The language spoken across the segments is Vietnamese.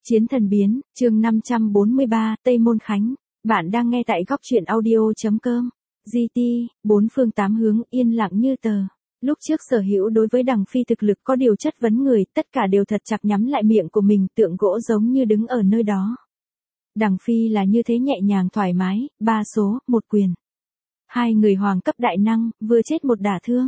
Chiến thần biến, chương 543, Tây Môn Khánh. Bạn đang nghe tại góc truyện audio.com. GT, bốn phương tám hướng yên lặng như tờ. Lúc trước Sở Hữu đối với Đằng Phi thực lực có điều chất vấn người, tất cả đều thật chặt nhắm lại miệng của mình, tượng gỗ giống như đứng ở nơi đó. Đằng Phi là như thế nhẹ nhàng thoải mái, 3 số, 1 quyền. Hai người hoàng cấp đại năng, vừa chết một đả thương.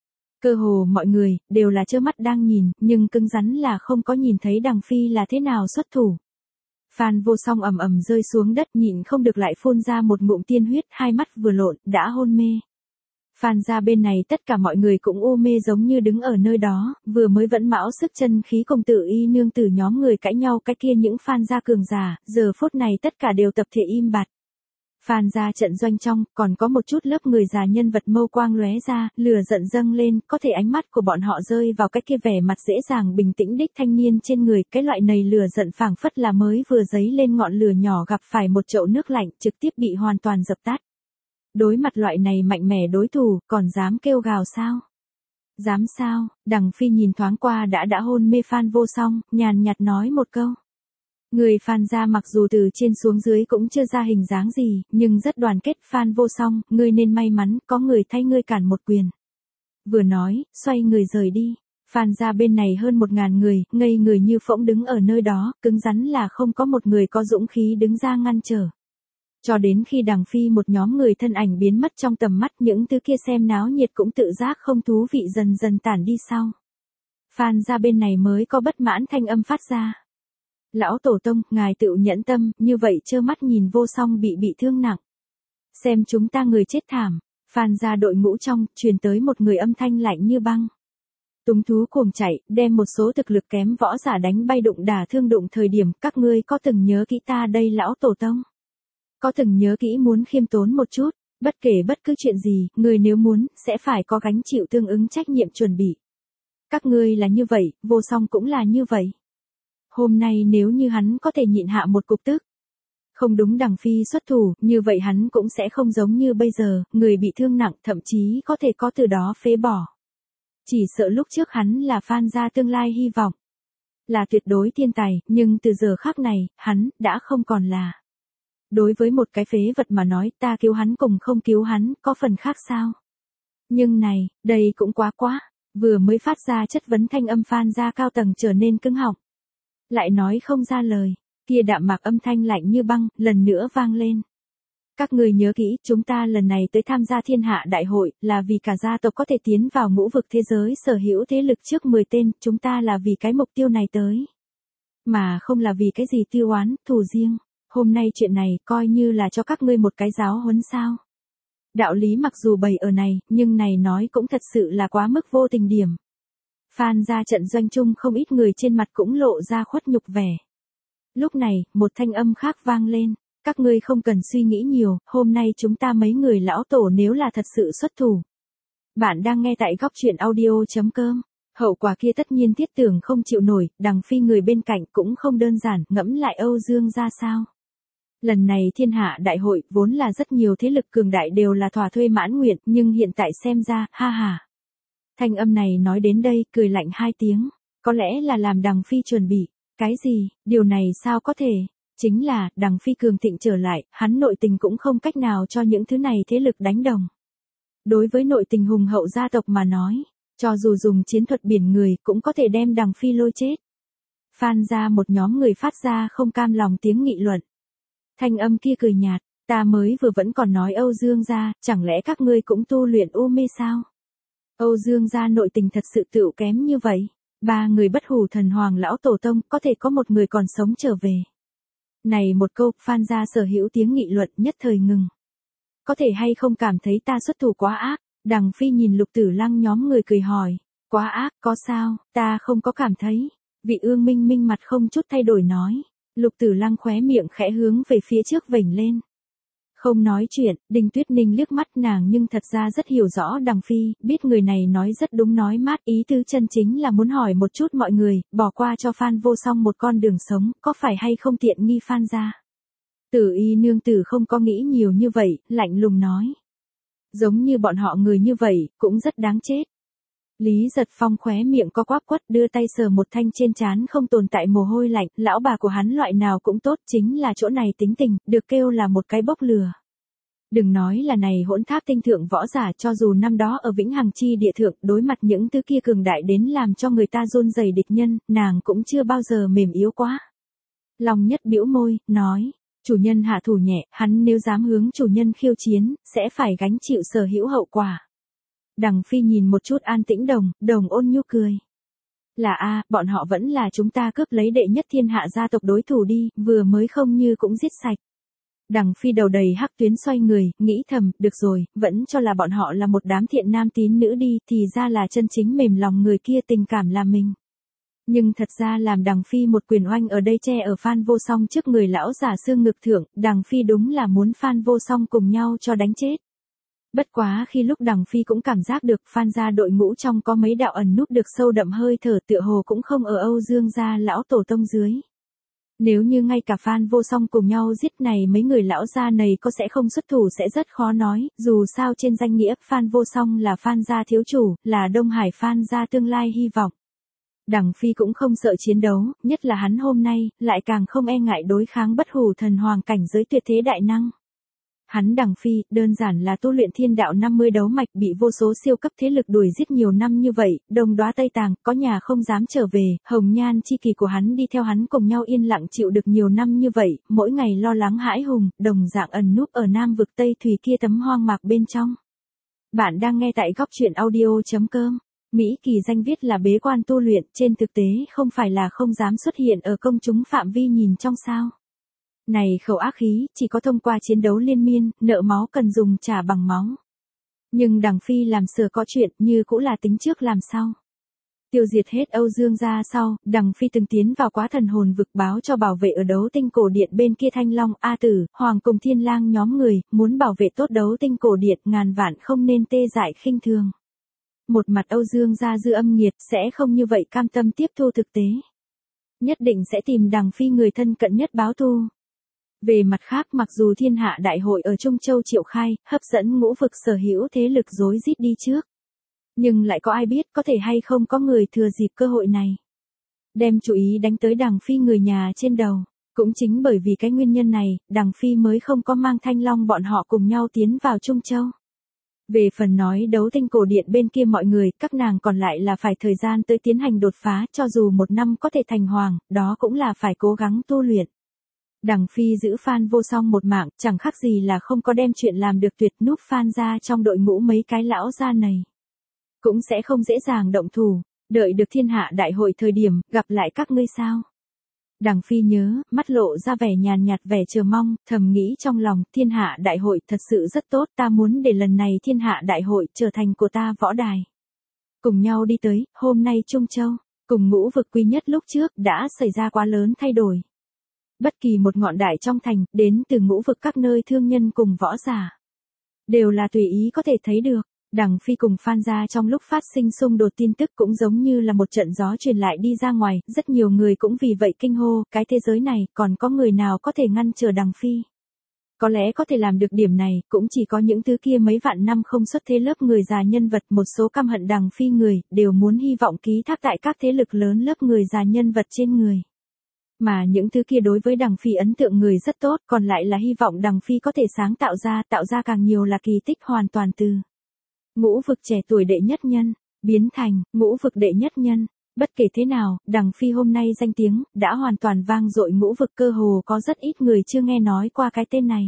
Cơ hồ mọi người, đều là trơ mắt đang nhìn, nhưng cứng rắn là không có nhìn thấy Đằng Phi là thế nào xuất thủ. Phan Vô Song ầm ầm rơi xuống đất, nhịn không được lại phun ra một ngụm tiên huyết, hai mắt vừa lộn, đã hôn mê. Phan gia bên này tất cả mọi người cũng u mê giống như đứng ở nơi đó, vừa mới vẫn mão sức chân khí cùng Tự Y nương tử nhóm người cãi nhau cái kia những Phan gia cường giả, giờ phút này tất cả đều tập thể im bặt. Phan gia trận doanh trong, còn có một chút lớp người già nhân vật mâu quang lóe ra, lửa giận dâng lên, có thể ánh mắt của bọn họ rơi vào cái kia vẻ mặt dễ dàng bình tĩnh đích thanh niên trên người, cái loại này lửa giận phảng phất là mới vừa dấy lên ngọn lửa nhỏ gặp phải một chậu nước lạnh, trực tiếp bị hoàn toàn dập tắt. Đối mặt loại này mạnh mẽ đối thủ, còn dám kêu gào sao? Dám sao? Đằng Phi nhìn thoáng qua đã hôn mê Phan Vô Song, nhàn nhạt nói một câu. Người Phan gia mặc dù từ trên xuống dưới cũng chưa ra hình dáng gì, nhưng rất đoàn kết. Phan Vô Song, ngươi nên may mắn, có người thay ngươi cản một quyền. Vừa nói, xoay người rời đi. Phan gia bên này hơn 1000 người, ngây người như phỗng đứng ở nơi đó, cứng rắn là không có một người có dũng khí đứng ra ngăn trở. Cho đến khi Đằng Phi một nhóm người thân ảnh biến mất trong tầm mắt, những thứ kia xem náo nhiệt cũng tự giác không thú vị dần dần tản đi sau. Phan gia bên này mới có bất mãn thanh âm phát ra. Lão Tổ Tông, ngài tự nhẫn tâm, như vậy trơ mắt nhìn Vô Song bị thương nặng. Xem chúng ta người chết thảm. Phan gia đội ngũ trong, truyền tới một người âm thanh lạnh như băng. Túng thú cuồng chạy, đem một số thực lực kém võ giả đánh bay đụng đả thương đụng thời điểm, các ngươi có từng nhớ kỹ ta đây Lão Tổ Tông? Có từng nhớ kỹ muốn khiêm tốn một chút, bất kể bất cứ chuyện gì, người nếu muốn, sẽ phải có gánh chịu tương ứng trách nhiệm chuẩn bị. Các ngươi là như vậy, Vô Song cũng là như vậy. Hôm nay nếu như hắn có thể nhịn hạ một cục tức, không đúng Đằng Phi xuất thủ, như vậy hắn cũng sẽ không giống như bây giờ, người bị thương nặng, thậm chí có thể có từ đó phế bỏ. Chỉ sợ lúc trước hắn là Phan gia tương lai hy vọng, là tuyệt đối thiên tài, nhưng từ giờ khắc này, hắn đã không còn là. Đối với một cái phế vật mà nói, ta cứu hắn cùng không cứu hắn, có phần khác sao? Nhưng này, đây cũng quá, vừa mới phát ra chất vấn thanh âm Phan gia cao tầng trở nên cứng họng. Lại nói không ra lời, kia đạm mạc âm thanh lạnh như băng, lần nữa vang lên. Các người nhớ kỹ, chúng ta lần này tới tham gia thiên hạ đại hội, là vì cả gia tộc có thể tiến vào ngũ vực thế giới sở hữu thế lực trước 10 tên, chúng ta là vì cái mục tiêu này tới. Mà không là vì cái gì tiêu oán, thù riêng. Hôm nay chuyện này, coi như là cho các ngươi một cái giáo huấn sao. Đạo lý mặc dù bày ở này, nhưng này nói cũng thật sự là quá mức vô tình điểm. Phan gia trận doanh chung không ít người trên mặt cũng lộ ra khuất nhục vẻ. Lúc này, một thanh âm khác vang lên. Các ngươi không cần suy nghĩ nhiều, hôm nay chúng ta mấy người lão tổ nếu là thật sự xuất thủ. Bạn đang nghe tại góc truyện audio.com. Hậu quả kia tất nhiên thiết tưởng không chịu nổi, Đằng Phi người bên cạnh cũng không đơn giản, ngẫm lại Âu Dương ra sao. Lần này thiên hạ đại hội, vốn là rất nhiều thế lực cường đại đều là thỏa thuê mãn nguyện, nhưng hiện tại xem ra, ha ha. Thanh âm này nói đến đây, cười lạnh 2 tiếng. Có lẽ là làm Đằng Phi chuẩn bị. Cái gì, điều này sao có thể? Chính là, Đằng Phi cường thịnh trở lại, hắn nội tình cũng không cách nào cho những thứ này thế lực đánh đồng. Đối với nội tình hùng hậu gia tộc mà nói, cho dù dùng chiến thuật biển người, cũng có thể đem Đằng Phi lôi chết. Phan ra một nhóm người phát ra không cam lòng tiếng nghị luận. Thanh âm kia cười nhạt, ta mới vừa vẫn còn nói Âu Dương gia, chẳng lẽ các ngươi cũng tu luyện u mê sao? Âu Dương gia nội tình thật sự tựu kém như vậy. 3 người bất hủ thần hoàng lão tổ tông, có thể có một người còn sống trở về. Này một câu, Phan gia sở hữu tiếng nghị luận nhất thời ngừng. Có thể hay không cảm thấy ta xuất thủ quá ác? Đằng Phi nhìn Lục Tử Lăng nhóm người cười hỏi. Quá ác, có sao, ta không có cảm thấy. Vị Ương Minh Minh mặt không chút thay đổi nói. Lục Tử Lăng khóe miệng khẽ hướng về phía trước vểnh lên. Không nói chuyện, Đinh Tuyết Ninh liếc mắt nàng nhưng thật ra rất hiểu rõ Đằng Phi, biết người này nói rất đúng nói mát, ý tứ chân chính là muốn hỏi một chút mọi người, bỏ qua cho Phan Vô Song một con đường sống, có phải hay không tiện nghi Phan gia. Tử Y nương tử không có nghĩ nhiều như vậy, lạnh lùng nói. Giống như bọn họ người như vậy, cũng rất đáng chết. Lý Giật Phong khóe miệng co quắp quất đưa tay sờ một thanh trên trán không tồn tại mồ hôi lạnh, lão bà của hắn loại nào cũng tốt, chính là chỗ này tính tình, được kêu là một cái bốc lừa. Đừng nói là này hỗn tháp tinh thượng võ giả, cho dù năm đó ở Vĩnh Hằng Chi địa thượng đối mặt những thứ kia cường đại đến làm cho người ta run rẩy địch nhân, nàng cũng chưa bao giờ mềm yếu quá. Long Nhất bĩu môi, nói, chủ nhân hạ thủ nhẹ, hắn nếu dám hướng chủ nhân khiêu chiến, sẽ phải gánh chịu sở hữu hậu quả. Đằng Phi nhìn một chút An Tĩnh Đồng ôn nhu cười. Là a, bọn họ vẫn là chúng ta cướp lấy đệ nhất thiên hạ gia tộc đối thủ đi, vừa mới không như cũng giết sạch. Đằng Phi đầu đầy hắc tuyến xoay người, nghĩ thầm, được rồi, vẫn cho là bọn họ là một đám thiện nam tín nữ đi, thì ra là chân chính mềm lòng người kia tình cảm là mình. Nhưng thật ra làm Đằng Phi một quyền oanh ở đây che ở Phan Vô Song trước người lão giả xương ngực thượng, Đằng Phi đúng là muốn Phan Vô Song cùng nhau cho đánh chết. Bất quá khi lúc Đằng Phi cũng cảm giác được Phan gia đội ngũ trong có mấy đạo ẩn núp được sâu đậm hơi thở tựa hồ cũng không ở Âu Dương gia lão tổ tông dưới. Nếu như ngay cả Phan Vô Song cùng nhau giết này mấy người lão gia này có sẽ không xuất thủ sẽ rất khó nói, dù sao trên danh nghĩa Phan Vô Song là Phan gia thiếu chủ, là Đông Hải Phan gia tương lai hy vọng. Đằng Phi cũng không sợ chiến đấu, nhất là hắn hôm nay, lại càng không e ngại đối kháng bất hủ thần hoàng cảnh giới tuyệt thế đại năng. Hắn Đằng Phi, đơn giản là tu luyện thiên đạo 50 đấu mạch bị vô số siêu cấp thế lực đuổi giết nhiều năm như vậy, Đông Đóa Tây Tàng, có nhà không dám trở về, hồng nhan chi kỳ của hắn đi theo hắn cùng nhau yên lặng chịu được nhiều năm như vậy, mỗi ngày lo lắng hãi hùng, đồng dạng ẩn núp ở Nam vực Tây Thùy kia tấm hoang mạc bên trong. Bạn đang nghe tại góc truyện audio.com. Mỹ Kỳ danh viết là bế quan tu luyện, trên thực tế không phải là không dám xuất hiện ở công chúng phạm vi nhìn trong sao. Này khẩu ác khí, chỉ có thông qua chiến đấu liên miên, nợ máu cần dùng trả bằng máu. Nhưng Đằng Phi làm sửa có chuyện, như cũng là tính trước làm sau. Tiêu diệt hết Âu Dương gia sau, Đằng Phi từng tiến vào Quá Thần hồn vực báo cho bảo vệ ở Đấu Tinh Cổ Điện bên kia Thanh Long, A Tử, Hoàng cùng Thiên Lang nhóm người, muốn bảo vệ tốt Đấu Tinh Cổ Điện, ngàn vạn không nên tê dại khinh thường. Một mặt Âu Dương gia dư âm nghiệt sẽ không như vậy cam tâm tiếp thu thực tế. Nhất định sẽ tìm Đằng Phi người thân cận nhất báo thù. Về mặt khác mặc dù thiên hạ đại hội ở Trung Châu triệu khai, hấp dẫn ngũ vực sở hữu thế lực rối rít đi trước. Nhưng lại có ai biết có thể hay không có người thừa dịp cơ hội này. Đem chú ý đánh tới Đằng Phi người nhà trên đầu. Cũng chính bởi vì cái nguyên nhân này, Đằng Phi mới không có mang Thanh Long bọn họ cùng nhau tiến vào Trung Châu. Về phần nói Đấu Tinh Cổ Điện bên kia mọi người, các nàng còn lại là phải thời gian tới tiến hành đột phá, cho dù một năm có thể thành hoàng, đó cũng là phải cố gắng tu luyện. Đằng Phi giữ Phan Vô Song một mạng, chẳng khác gì là không có đem chuyện làm được tuyệt núp Phan ra trong đội ngũ mấy cái lão gia này. Cũng sẽ không dễ dàng động thủ, đợi được thiên hạ đại hội thời điểm, gặp lại các ngươi sao. Đằng Phi nhớ, mắt lộ ra vẻ nhàn nhạt vẻ chờ mong, thầm nghĩ trong lòng, thiên hạ đại hội thật sự rất tốt, ta muốn để lần này thiên hạ đại hội trở thành của ta võ đài. Cùng nhau đi tới, hôm nay Trung Châu, cùng ngũ vực quy nhất lúc trước, đã xảy ra quá lớn thay đổi. Bất kỳ một ngọn đại trong thành, đến từ ngũ vực các nơi thương nhân cùng võ giả. Đều là tùy ý có thể thấy được. Đằng Phi cùng Phan gia trong lúc phát sinh xung đột tin tức cũng giống như là một trận gió truyền lại đi ra ngoài, rất nhiều người cũng vì vậy kinh hô, cái thế giới này còn có người nào có thể ngăn trở Đằng Phi. Có lẽ có thể làm được điểm này, cũng chỉ có những thứ kia mấy vạn năm không xuất thế lớp người già nhân vật, một số căm hận Đằng Phi người, đều muốn hy vọng ký thác tại các thế lực lớn lớp người già nhân vật trên người. Mà những thứ kia đối với Đằng Phi ấn tượng người rất tốt, còn lại là hy vọng Đằng Phi có thể sáng tạo ra càng nhiều là kỳ tích hoàn toàn từ ngũ vực trẻ tuổi đệ nhất nhân, biến thành ngũ vực đệ nhất nhân. Bất kể thế nào, Đằng Phi hôm nay danh tiếng đã hoàn toàn vang dội ngũ vực, cơ hồ có rất ít người chưa nghe nói qua cái tên này.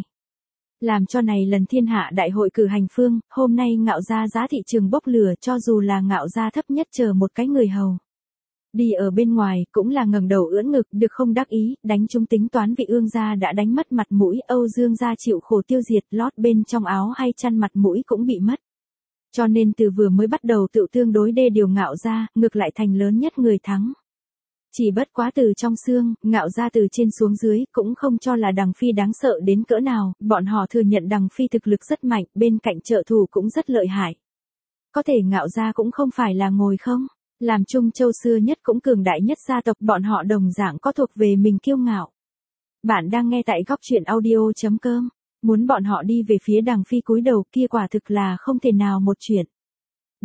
Làm cho này lần thiên hạ đại hội cử hành phương, hôm nay Ngạo gia giá thị trường bốc lửa, cho dù là Ngạo gia thấp nhất chờ một cái người hầu. Đi ở bên ngoài, cũng là ngẩng đầu ưỡn ngực, được không đắc ý, đánh trúng tính toán vị Ương gia đã đánh mất mặt mũi, Âu Dương gia chịu khổ tiêu diệt, lót bên trong áo hay chăn mặt mũi cũng bị mất. Cho nên từ vừa mới bắt đầu tự tương đối đê điều Ngạo gia, ngược lại thành lớn nhất người thắng. Chỉ bất quá từ trong xương, Ngạo gia từ trên xuống dưới, cũng không cho là Đằng Phi đáng sợ đến cỡ nào, bọn họ thừa nhận Đằng Phi thực lực rất mạnh, bên cạnh trợ thủ cũng rất lợi hại. Có thể Ngạo gia cũng không phải là ngồi không. Làm Trung Châu xưa nhất cũng cường đại nhất gia tộc, bọn họ đồng dạng có thuộc về mình kiêu ngạo. Bạn đang nghe tại góc truyện audio.com. Muốn bọn họ đi về phía Đằng Phi cúi đầu kia quả thực là không thể nào một chuyện.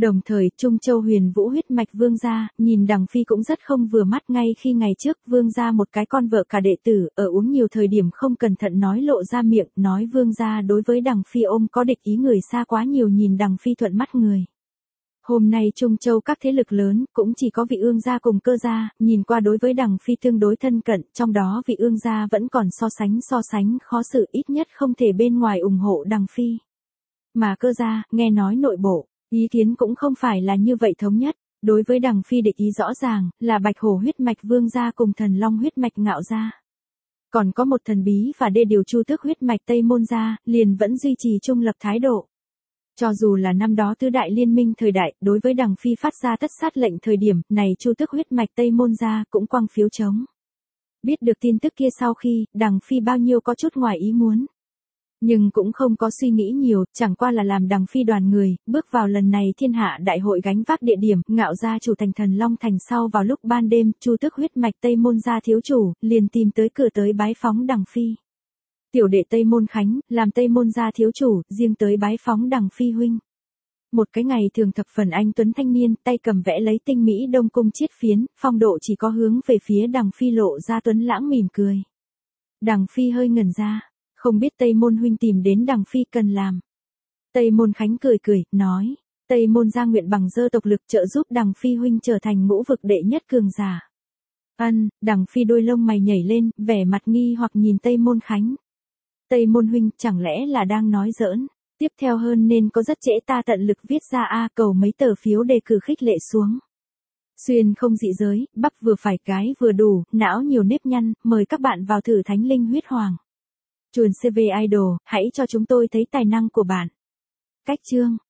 Đồng thời, Trung Châu Huyền Vũ huyết mạch Vương gia, nhìn Đằng Phi cũng rất không vừa mắt ngay khi ngày trước Vương gia một cái con vợ cả đệ tử, ở uống nhiều thời điểm không cẩn thận nói lộ ra miệng, nói Vương gia đối với Đằng Phi ôm có địch ý người xa quá nhiều nhìn Đằng Phi thuận mắt người. Hôm nay Trung Châu các thế lực lớn, cũng chỉ có vị Ương gia cùng Cơ gia, nhìn qua đối với Đằng Phi tương đối thân cận, trong đó vị Ương gia vẫn còn so sánh khó xử, ít nhất không thể bên ngoài ủng hộ Đằng Phi. Mà Cơ gia, nghe nói nội bộ, ý kiến cũng không phải là như vậy thống nhất, đối với Đằng Phi địch ý rõ ràng, là Bạch Hổ huyết mạch Vương gia cùng Thần Long huyết mạch Ngạo gia. Còn có một thần bí và đê điều Chu Tước huyết mạch Tây Môn gia, liền vẫn duy trì trung lập thái độ. Cho dù là năm đó tứ đại liên minh thời đại, đối với Đằng Phi phát ra tất sát lệnh thời điểm, này Chu Tước huyết mạch Tây Môn gia cũng quăng phiếu chống. Biết được tin tức kia sau khi, Đằng Phi bao nhiêu có chút ngoài ý muốn. Nhưng cũng không có suy nghĩ nhiều, chẳng qua là làm Đằng Phi đoàn người, bước vào lần này thiên hạ đại hội gánh vác địa điểm, Ngạo gia chủ thành Thần Long thành sau vào lúc ban đêm, Chu Tước huyết mạch Tây Môn gia thiếu chủ, liền tìm tới cửa tới bái phóng Đằng Phi. Tiểu đệ Tây Môn Khánh, làm Tây Môn gia thiếu chủ, riêng tới bái phóng Đằng Phi huynh. Một cái ngày thường thập phần anh tuấn thanh niên, tay cầm vẽ lấy tinh mỹ đông cung chiết phiến, phong độ chỉ có hướng về phía Đằng Phi lộ ra tuấn lãng mỉm cười. Đằng Phi hơi ngẩn ra, không biết Tây Môn huynh tìm đến Đằng Phi cần làm. Tây Môn Khánh cười, nói, Tây Môn gia nguyện bằng dơ tộc lực trợ giúp Đằng Phi huynh trở thành ngũ vực đệ nhất cường giả. Đằng Phi đôi lông mày nhảy lên, vẻ mặt nghi hoặc nhìn Tây Môn Khánh. Tây Môn huynh, chẳng lẽ là đang nói giỡn, tiếp theo hơn nên có rất trễ ta tận lực viết ra cầu mấy tờ phiếu đề cử khích lệ xuống. Xuyên không dị giới, bắp vừa phải cái vừa đủ, não nhiều nếp nhăn, mời các bạn vào thử Thánh Linh Huyết Hoàng. Chuồn CV Idol, hãy cho chúng tôi thấy tài năng của bạn. Cách chương